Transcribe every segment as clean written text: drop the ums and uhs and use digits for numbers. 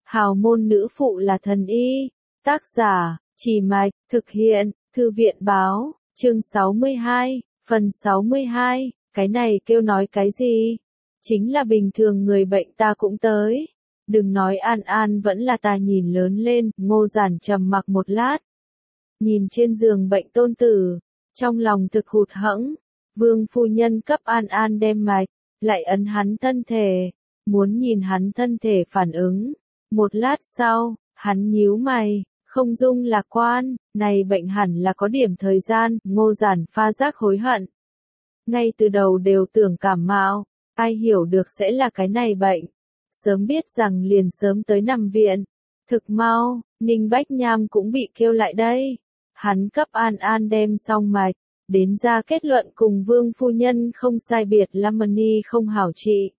Hào môn nữ phụ là thần y. Tác giả, Trì Mạch, thực hiện, Thư viện báo, chương 62, phần 62, cái này kêu nói cái gì? Chính là bình thường người bệnh ta cũng tới. Đừng nói An An vẫn là ta nhìn lớn lên, Ngô Giản trầm mặc một lát. Nhìn trên giường bệnh tôn tử, trong lòng thực hụt hẫng, Vương phu nhân cấp An An đem mạch, lại ấn hắn thân thể, muốn nhìn hắn thân thể phản ứng. Một lát sau, hắn nhíu mày, không dung lạc quan, này bệnh hẳn là có điểm thời gian, Ngô Giản pha giác hối hận. Ngay từ đầu đều tưởng cảm mạo, ai hiểu được sẽ là cái này bệnh. Sớm biết rằng liền sớm tới nằm viện. Thực mau, Ninh Bách Nham cũng bị kêu lại đây. Hắn cấp An An đem xong mạch, đến ra kết luận cùng Vương phu nhân không sai biệt Lamani không hảo trị.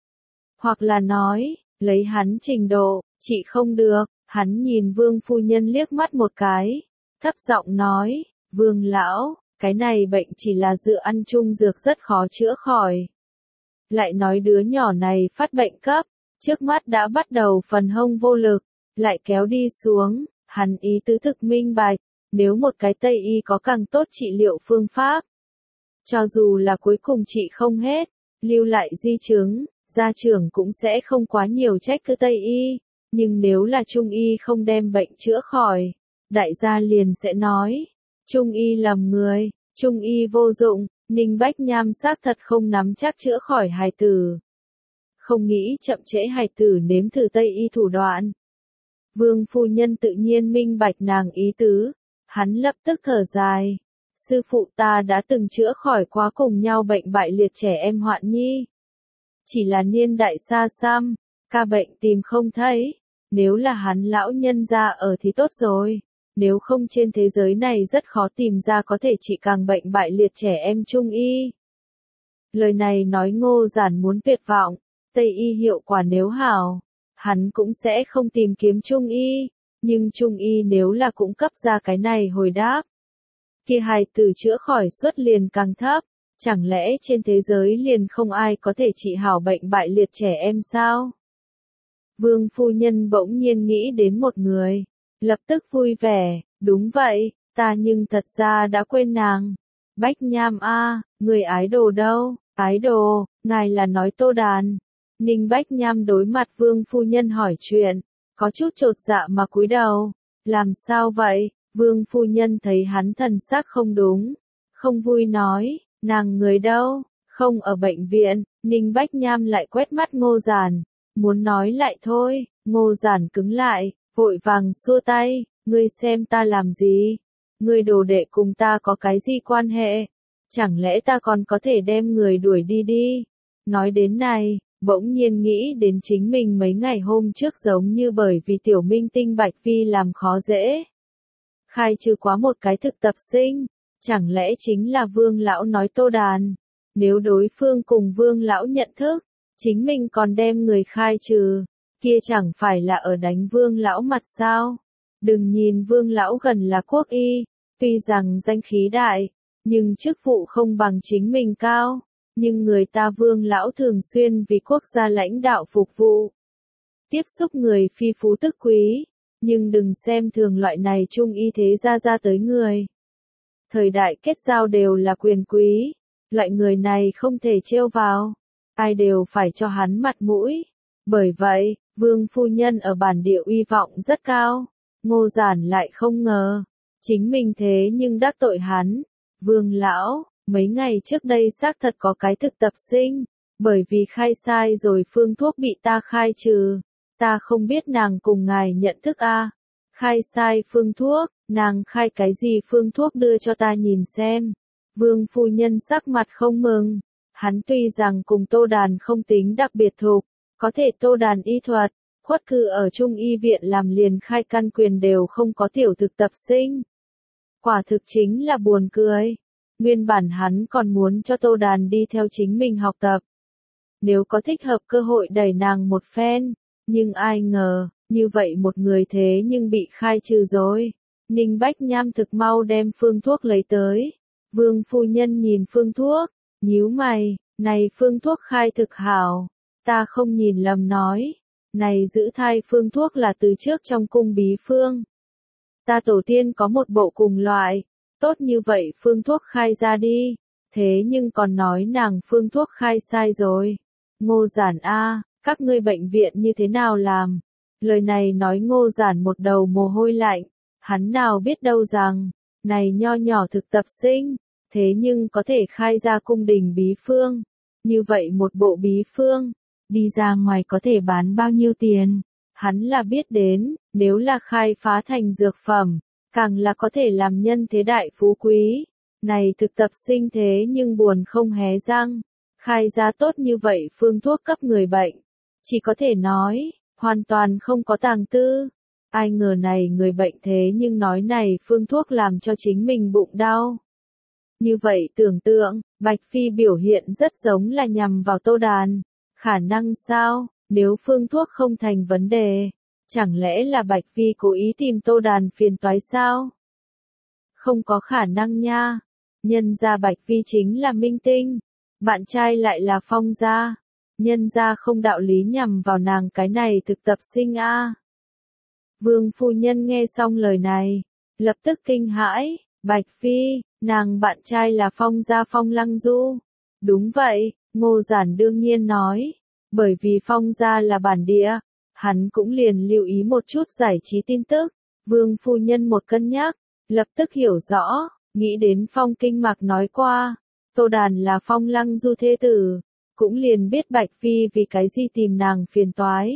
Hoặc là nói, lấy hắn trình độ, trị không được, hắn nhìn Vương phu nhân liếc mắt một cái, thấp giọng nói, Vương lão, cái này bệnh chỉ là dựa ăn chung dược rất khó chữa khỏi. Lại nói đứa nhỏ này phát bệnh cấp, trước mắt đã bắt đầu phần hông vô lực, lại kéo đi xuống, hắn ý tứ thực minh bạch, nếu một cái Tây y có càng tốt trị liệu phương pháp. Cho dù là cuối cùng trị không hết, lưu lại di chứng, gia trưởng cũng sẽ không quá nhiều trách cứ Tây y, nhưng nếu là Trung y không đem bệnh chữa khỏi, đại gia liền sẽ nói, Trung y lầm người, Trung y vô dụng, Ninh Bách Nham xác thật không nắm chắc chữa khỏi hài tử. Không nghĩ chậm trễ hài tử nếm thử Tây y thủ đoạn. Vương phu nhân tự nhiên minh bạch nàng ý tứ, hắn lập tức thở dài. Sư phụ ta đã từng chữa khỏi quá cùng nhau bệnh bại liệt trẻ em hoạn nhi. Chỉ là niên đại xa xăm, ca bệnh tìm không thấy, nếu là hắn lão nhân ra ở thì tốt rồi. Nếu không trên thế giới này rất khó tìm ra có thể trị càng bệnh bại liệt trẻ em Trung y. Lời này nói Ngô Giản muốn tuyệt vọng, Tây y hiệu quả nếu hảo, hắn cũng sẽ không tìm kiếm Trung y, nhưng Trung y nếu là cũng cấp ra cái này hồi đáp, kia hài tử chữa khỏi suất liền càng thấp, chẳng lẽ trên thế giới liền không ai có thể trị hảo bệnh bại liệt trẻ em sao? Vương phu nhân bỗng nhiên nghĩ đến một người. Lập tức vui vẻ, đúng vậy, ta nhưng thật ra đã quên nàng. Bách Nham a, người ái đồ đâu? Ái đồ, ngài là nói Tô Đàn. Ninh Bách Nham đối mặt Vương phu nhân hỏi chuyện, có chút chột dạ mà cúi đầu. Làm sao vậy? Vương phu nhân thấy hắn thần sắc không đúng, không vui nói, nàng người đâu? Không ở bệnh viện. Ninh Bách Nham lại quét mắt Ngô Giản, muốn nói lại thôi, Ngô Giản cứng lại. Vội vàng xua tay, ngươi xem ta làm gì? Ngươi đồ đệ cùng ta có cái gì quan hệ? Chẳng lẽ ta còn có thể đem người đuổi đi đi? Nói đến này, bỗng nhiên nghĩ đến chính mình mấy ngày hôm trước giống như bởi vì tiểu minh tinh Bạch Phi làm khó dễ. Khai trừ quá một cái thực tập sinh, chẳng lẽ chính là Vương lão nói Tô Đàn? Nếu đối phương cùng Vương lão nhận thức, chính mình còn đem người khai trừ. Kia chẳng phải là ở đánh Vương lão mặt sao? Đừng nhìn Vương lão gần là quốc y, tuy rằng danh khí đại, nhưng chức vụ không bằng chính mình cao, nhưng người ta Vương lão thường xuyên vì quốc gia lãnh đạo phục vụ. Tiếp xúc người phi phú tức quý, nhưng đừng xem thường loại này Trung y thế ra tới người. Thời đại kết giao đều là quyền quý, loại người này không thể trêu vào, ai đều phải cho hắn mặt mũi. Bởi vậy, Vương phu nhân ở bản địa uy vọng rất cao, Ngô Giản lại không ngờ, chính mình thế nhưng đắc tội hắn. Vương lão, mấy ngày trước đây xác thật có cái thực tập sinh, bởi vì khai sai rồi phương thuốc bị ta khai trừ, ta không biết nàng cùng ngài nhận thức a. Khai sai phương thuốc, nàng khai cái gì phương thuốc đưa cho ta nhìn xem. Vương phu nhân sắc mặt không mừng, hắn tuy rằng cùng Tô Đàn không tính đặc biệt thuộc, có thể Tô Đàn y thuật, khuất cư ở Trung y viện làm liền khai căn quyền đều không có tiểu thực tập sinh. Quả thực chính là buồn cười. Nguyên bản hắn còn muốn cho Tô Đàn đi theo chính mình học tập. Nếu có thích hợp cơ hội đẩy nàng một phen, nhưng ai ngờ, như vậy một người thế nhưng bị khai trừ rồi. Ninh Bách Nham thực mau đem phương thuốc lấy tới. Vương phu nhân nhìn phương thuốc, nhíu mày, này phương thuốc khai thực hảo. Ta không nhìn lầm nói, Này giữ thai phương thuốc là từ trước trong cung bí phương. Ta tổ tiên có một bộ cùng loại, tốt như vậy phương thuốc khai ra đi, thế nhưng còn nói nàng phương thuốc khai sai rồi. Ngô Giản a, các ngươi bệnh viện như thế nào làm? Lời này nói Ngô Giản một đầu mồ hôi lạnh, hắn nào biết đâu rằng, này nho nhỏ thực tập sinh, thế nhưng có thể khai ra cung đình bí phương. Như vậy một bộ bí phương, đi ra ngoài có thể bán bao nhiêu tiền? Hắn là biết đến, nếu là khai phá thành dược phẩm, càng là có thể làm nhân thế đại phú quý. Này thực tập sinh thế nhưng buồn không hé răng, khai ra tốt như vậy phương thuốc cấp người bệnh. Chỉ có thể nói, hoàn toàn không có tàng tư. Ai ngờ này người bệnh thế nhưng nói này phương thuốc làm cho chính mình bụng đau. Như vậy tưởng tượng, Bạch Phi biểu hiện rất giống là nhằm vào Tô Đàn. Khả năng sao, nếu phương thuốc không thành vấn đề, chẳng lẽ là Bạch Phi cố ý tìm Tô Đàn phiền toái sao? Không có khả năng nha. Nhân gia Bạch Phi chính là minh tinh, bạn trai lại là Phong gia. Nhân gia không đạo lý nhằm vào nàng cái này thực tập sinh a. Vương phu nhân nghe xong lời này, lập tức kinh hãi, Bạch Phi, nàng bạn trai là Phong gia Phong Lăng Du. Đúng vậy, Ngô Giản đương nhiên nói, bởi vì Phong gia là bản địa, hắn cũng liền lưu ý một chút giải trí tin tức. Vương phu nhân một cân nhắc, lập tức hiểu rõ, nghĩ đến Phong Kinh Mạc nói qua, Tô Đàn là Phong Lăng Du thê tử, cũng liền biết Bạch Phi vì cái gì tìm nàng phiền toái.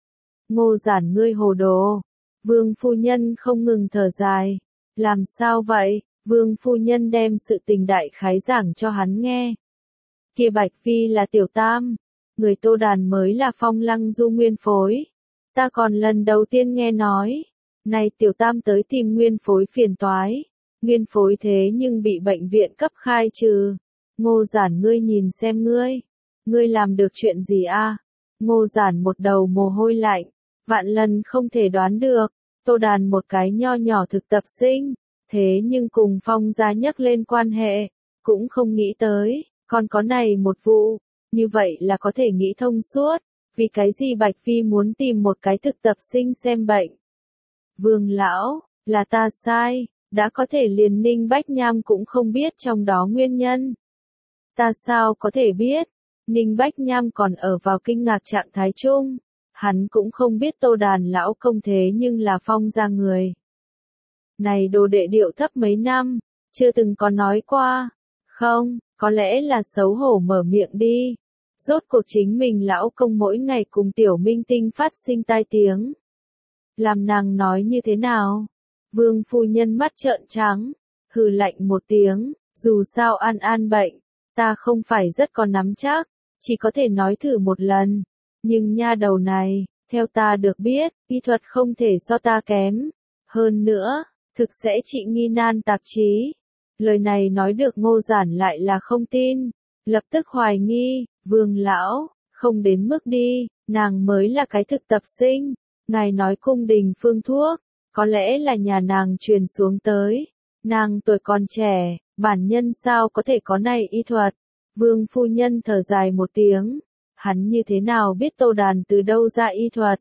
Ngô Giản ngươi hồ đồ. Vương phu nhân không ngừng thở dài. Làm sao vậy? Vương phu nhân đem sự tình đại khái giảng cho hắn nghe. Kia Bạch Phi là tiểu tam, người Tô Đàn mới là Phong Lăng Du nguyên phối. Ta còn lần đầu tiên nghe nói, này tiểu tam tới tìm nguyên phối phiền toái. Nguyên phối thế nhưng bị bệnh viện cấp khai trừ. Ngô Giản ngươi nhìn xem ngươi làm được chuyện gì a? Ngô Giản một đầu mồ hôi lạnh, vạn lần không thể đoán được, Tô Đàn một cái nho nhỏ thực tập sinh, thế nhưng cùng Phong gia nhắc lên quan hệ, cũng không nghĩ tới, còn có này một vụ, như vậy là có thể nghĩ thông suốt, vì cái gì Bạch Phi muốn tìm một cái thực tập sinh xem bệnh. Vương lão, là ta sai, đã có thể liền Ninh Bách Nham cũng không biết trong đó nguyên nhân. Ta sao có thể biết? Ninh Bách Nham còn ở vào kinh ngạc trạng thái chung, hắn cũng không biết Tô Đàn lão công thế nhưng là Phong gia người. Này đồ đệ điệu thấp mấy năm, chưa từng có nói qua, không, có lẽ là xấu hổ mở miệng đi. Rốt cuộc chính mình lão công mỗi ngày cùng tiểu minh tinh phát sinh tai tiếng. Làm nàng nói như thế nào? Vương phu nhân mắt trợn trắng, hừ lạnh một tiếng, dù sao An An bệnh, ta không phải rất có nắm chắc, chỉ có thể nói thử một lần. Nhưng nha đầu này, theo ta được biết, y thuật không thể so ta kém. Hơn nữa, thực sẽ trị nghi nan tạp chí. Lời này nói được Ngô Giản lại là không tin, lập tức hoài nghi, Vương lão, không đến mức đi, nàng mới là cái thực tập sinh. Ngài nói cung đình phương thuốc, có lẽ là nhà nàng truyền xuống tới. Nàng tuổi còn trẻ, bản nhân sao có thể có này y thuật. Vương phu nhân thở dài một tiếng, hắn như thế nào biết Tô Đàn từ đâu ra y thuật?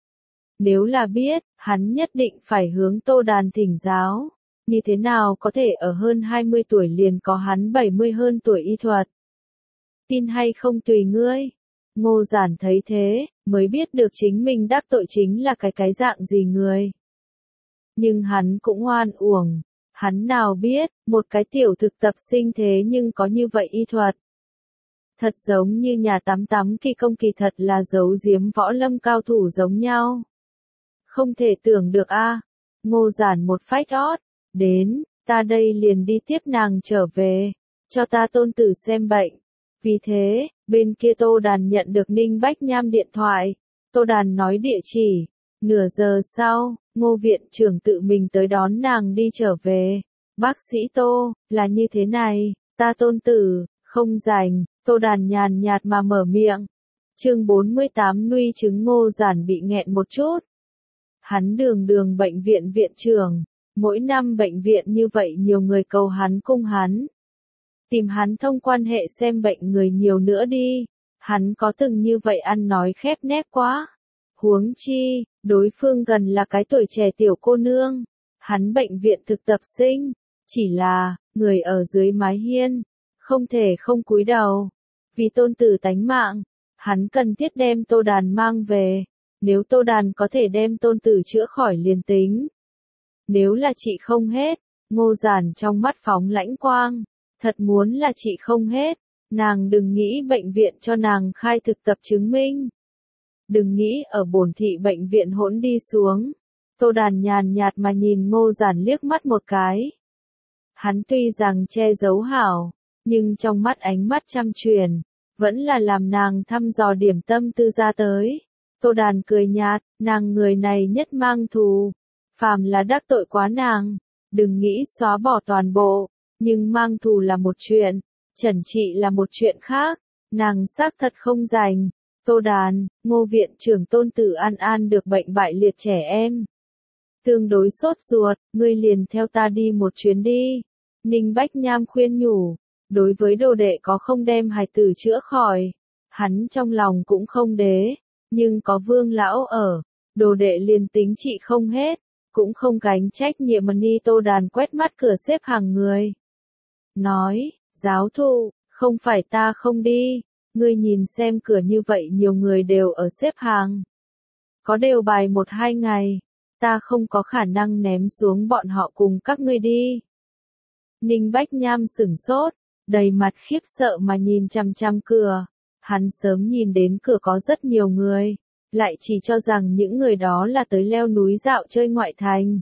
Nếu là biết, hắn nhất định phải hướng Tô Đàn thỉnh giáo. Như thế nào có thể ở hơn 20 tuổi liền có hắn 70 hơn tuổi y thuật? Tin hay không tùy ngươi. Ngô Giản thấy thế, mới biết được chính mình đắc tội chính là cái dạng gì người. Nhưng hắn cũng oan uổng, hắn nào biết, một cái tiểu thực tập sinh thế nhưng có như vậy y thuật. Thật giống như nhà tắm kỳ công kỳ thật là giấu giếm võ lâm cao thủ giống nhau. Không thể tưởng được a. Ngô Giản một phách ót, đến, ta đây liền đi tiếp nàng trở về, cho ta tôn tử xem bệnh. Vì thế, bên kia Tô Đàn nhận được Ninh Bách Nham điện thoại, Tô Đàn nói địa chỉ, nửa giờ sau, Ngô viện trưởng tự mình tới đón nàng đi trở về. Bác sĩ Tô, là như thế này, ta tôn tử, không rảnh, Tô Đàn nhàn nhạt mà mở miệng. Chương 48 nuôi chứng Ngô Giản bị nghẹn một chút. Hắn đường bệnh viện viện trưởng, mỗi năm bệnh viện như vậy nhiều người cầu hắn cung hắn. Tìm hắn thông quan hệ xem bệnh người nhiều nữa đi, hắn có từng như vậy ăn nói khép nép quá. Huống chi, đối phương gần là cái tuổi trẻ tiểu cô nương. Hắn bệnh viện thực tập sinh, chỉ là, người ở dưới mái hiên, không thể không cúi đầu. Vì tôn tử tánh mạng, hắn cần thiết đem Tô Đàn mang về. Nếu Tô Đàn có thể đem tôn tử chữa khỏi liền tính. Nếu là chị không hết, Ngô Giản trong mắt phóng lãnh quang. Thật muốn là chị không hết, nàng đừng nghĩ bệnh viện cho nàng khai thực tập chứng minh. Đừng nghĩ ở bổn thị bệnh viện hỗn đi xuống. Tô Đàn nhàn nhạt mà nhìn Ngô Giản liếc mắt một cái. Hắn tuy rằng che giấu hảo, nhưng trong mắt ánh mắt chăm truyền, vẫn là làm nàng thăm dò điểm tâm tư ra tới. Tô Đàn cười nhạt, nàng người này nhất mang thù. Phàm là đắc tội quá nàng, đừng nghĩ xóa bỏ toàn bộ, nhưng mang thù là một chuyện, trần trị là một chuyện khác, nàng xác thật không rành. Tô Đàn, Ngô viện trưởng tôn tử An An được bệnh bại liệt trẻ em. Tương đối sốt ruột, ngươi liền theo ta đi một chuyến đi. Ninh Bách Nham khuyên nhủ, đối với đồ đệ có không đem hài tử chữa khỏi, hắn trong lòng cũng không đế, nhưng có Vương lão ở, đồ đệ liền tính trị không hết, cũng không gánh trách nhiệm. Ni Tô Đàn quét mắt cửa xếp hàng người. Nói, giáo thụ, không phải ta không đi, ngươi nhìn xem cửa như vậy nhiều người đều ở xếp hàng. Có đều bài 1-2 ngày, ta không có khả năng ném xuống bọn họ cùng các ngươi đi. Ninh Bách Nham sửng sốt, đầy mặt khiếp sợ mà nhìn chằm chằm cửa. Hắn sớm nhìn đến cửa có rất nhiều người, lại chỉ cho rằng những người đó là tới leo núi dạo chơi ngoại thành.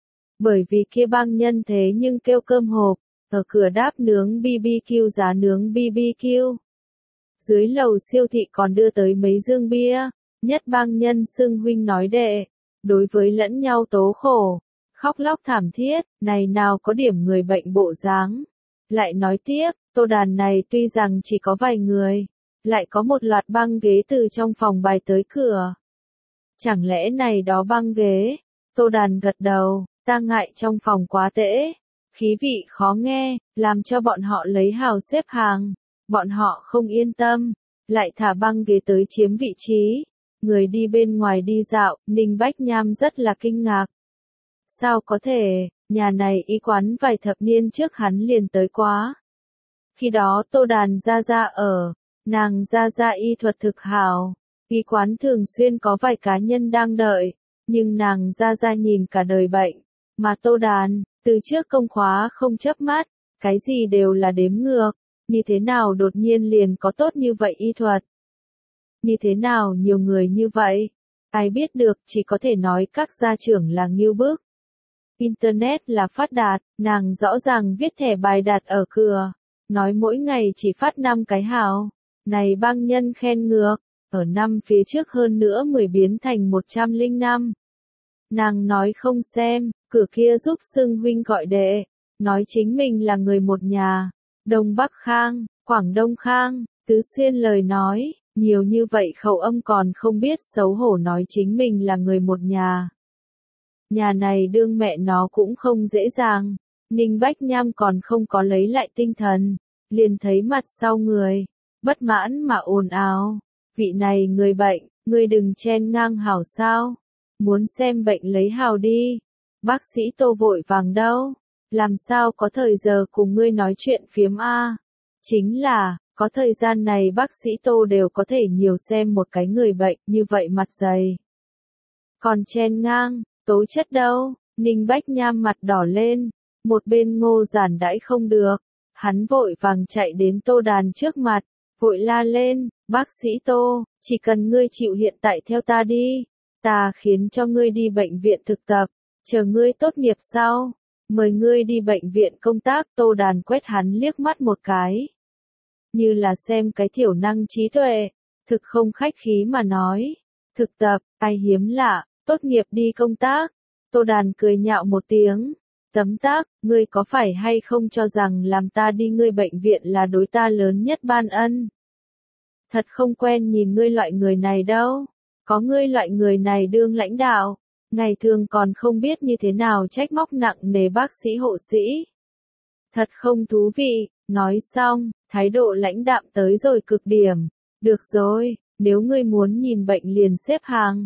Bởi vì kia bang nhân thế nhưng kêu cơm hộp, ở cửa đáp nướng BBQ giá nướng BBQ. Dưới lầu siêu thị còn đưa tới mấy dương bia, nhất bang nhân xưng huynh nói đệ, đối với lẫn nhau tố khổ, khóc lóc thảm thiết, này nào có điểm người bệnh bộ dáng. Lại nói tiếp, Tô Đàn này tuy rằng chỉ có vài người, lại có một loạt băng ghế từ trong phòng bài tới cửa. Chẳng lẽ này đó băng ghế? Tô Đàn gật đầu, ta ngại trong phòng quá tễ, khí vị khó nghe, làm cho bọn họ lấy hào xếp hàng. Bọn họ không yên tâm, lại thả băng ghế tới chiếm vị trí. Người đi bên ngoài đi dạo, Ninh Bách Nham rất là kinh ngạc. Sao có thể, nhà này y quán vài thập niên trước hắn liền tới quá. Khi đó Tô Đàn ra ở, nàng ra y thuật thực hảo, y quán thường xuyên có vài cá nhân đang đợi, nhưng nàng ra nhìn cả đời bệnh, mà Tô Đàn, từ trước công khóa không chớp mắt, cái gì đều là đếm ngược, như thế nào đột nhiên liền có tốt như vậy y thuật. Như thế nào nhiều người như vậy, ai biết được, chỉ có thể nói các gia trưởng là ngưu bức. Internet là phát đạt, nàng rõ ràng viết thẻ bài đặt ở cửa, nói mỗi ngày chỉ phát 5 cái hào. Này bang nhân khen ngược, ở năm phía trước hơn nữa 10 biến thành 105. Nàng nói không xem, cửa kia giúp xưng huynh gọi đệ, nói chính mình là người một nhà, Đông Bắc Khang, Quảng Đông Khang, Tứ Xuyên lời nói, nhiều như vậy khẩu âm còn không biết xấu hổ nói chính mình là người một nhà. Nhà này đương mẹ nó cũng không dễ dàng, Ninh Bách Nham còn không có lấy lại tinh thần, liền thấy mặt sau người, bất mãn mà ồn ào, vị này người bệnh, ngươi đừng chen ngang hảo sao, muốn xem bệnh lấy hào đi, bác sĩ Tô vội vàng đâu, làm sao có thời giờ cùng ngươi nói chuyện phiếm a? Chính là, có thời gian này bác sĩ Tô đều có thể nhiều xem một cái người bệnh như vậy mặt dày. Còn chen ngang, tố chất đâu, Ninh Bách Nham mặt đỏ lên, một bên Ngô Giản đãi không được, hắn vội vàng chạy đến Tô Đàn trước mặt, vội la lên, bác sĩ Tô, chỉ cần ngươi chịu hiện tại theo ta đi, ta khiến cho ngươi đi bệnh viện thực tập, chờ ngươi tốt nghiệp sau, mời ngươi đi bệnh viện công tác. Tô Đàn quét hắn liếc mắt một cái, như là xem cái thiểu năng trí tuệ, thực không khách khí mà nói, thực tập, ai hiếm lạ, tốt nghiệp đi công tác. Tô Đàn cười nhạo một tiếng, tấm tắc, ngươi có phải hay không cho rằng làm ta đi ngươi bệnh viện là đối ta lớn nhất ban ân? Thật không quen nhìn ngươi loại người này đâu, có ngươi loại người này đương lãnh đạo, ngày thường còn không biết như thế nào trách móc nặng nề bác sĩ hộ sĩ. Thật không thú vị, nói xong, thái độ lãnh đạm tới rồi cực điểm, được rồi, nếu ngươi muốn nhìn bệnh liền xếp hàng,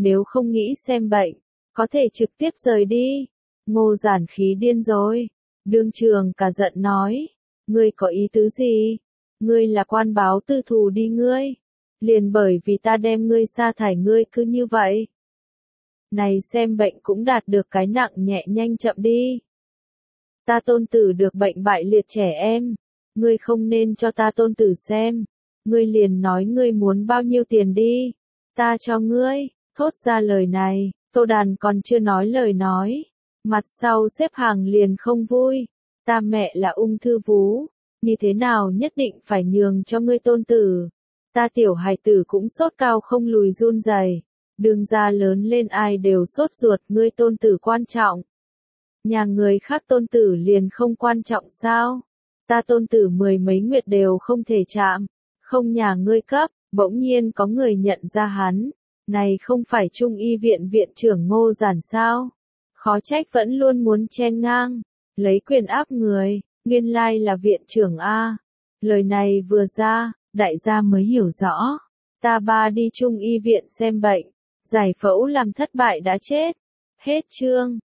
nếu không nghĩ xem bệnh, có thể trực tiếp rời đi. Ngô Giản khí điên rồi. Đương Trường cả giận nói, ngươi có ý tứ gì? Ngươi là quan báo tư thù đi ngươi. Liền bởi vì ta đem ngươi sa thải ngươi cứ như vậy. Này xem bệnh cũng đạt được cái nặng nhẹ nhanh chậm đi. Ta tôn tử được bệnh bại liệt trẻ em. Ngươi không nên cho ta tôn tử xem. Ngươi liền nói ngươi muốn bao nhiêu tiền đi. Ta cho ngươi. Thốt ra lời này, Tô Đàn còn chưa nói lời nói. Mặt sau xếp hàng liền không vui. Ta mẹ là ung thư vú. Như thế nào nhất định phải nhường cho ngươi tôn tử. Ta tiểu hài tử cũng sốt cao không lùi run rẩy. Đường ra lớn lên ai đều sốt ruột, ngươi tôn tử quan trọng. Nhà người khác tôn tử liền không quan trọng sao? Ta tôn tử 10 mấy nguyệt đều không thể chạm. Không nhà ngươi cấp, bỗng nhiên có người nhận ra hắn. Này không phải Trung y viện viện trưởng Ngô Giản sao? Khó trách vẫn luôn muốn chen ngang. Lấy quyền áp người, nguyên lai là viện trưởng A. Lời này vừa ra, đại gia mới hiểu rõ. Ta ba đi Trung y viện xem bệnh. Giải phẫu làm thất bại đã chết. Hết chương.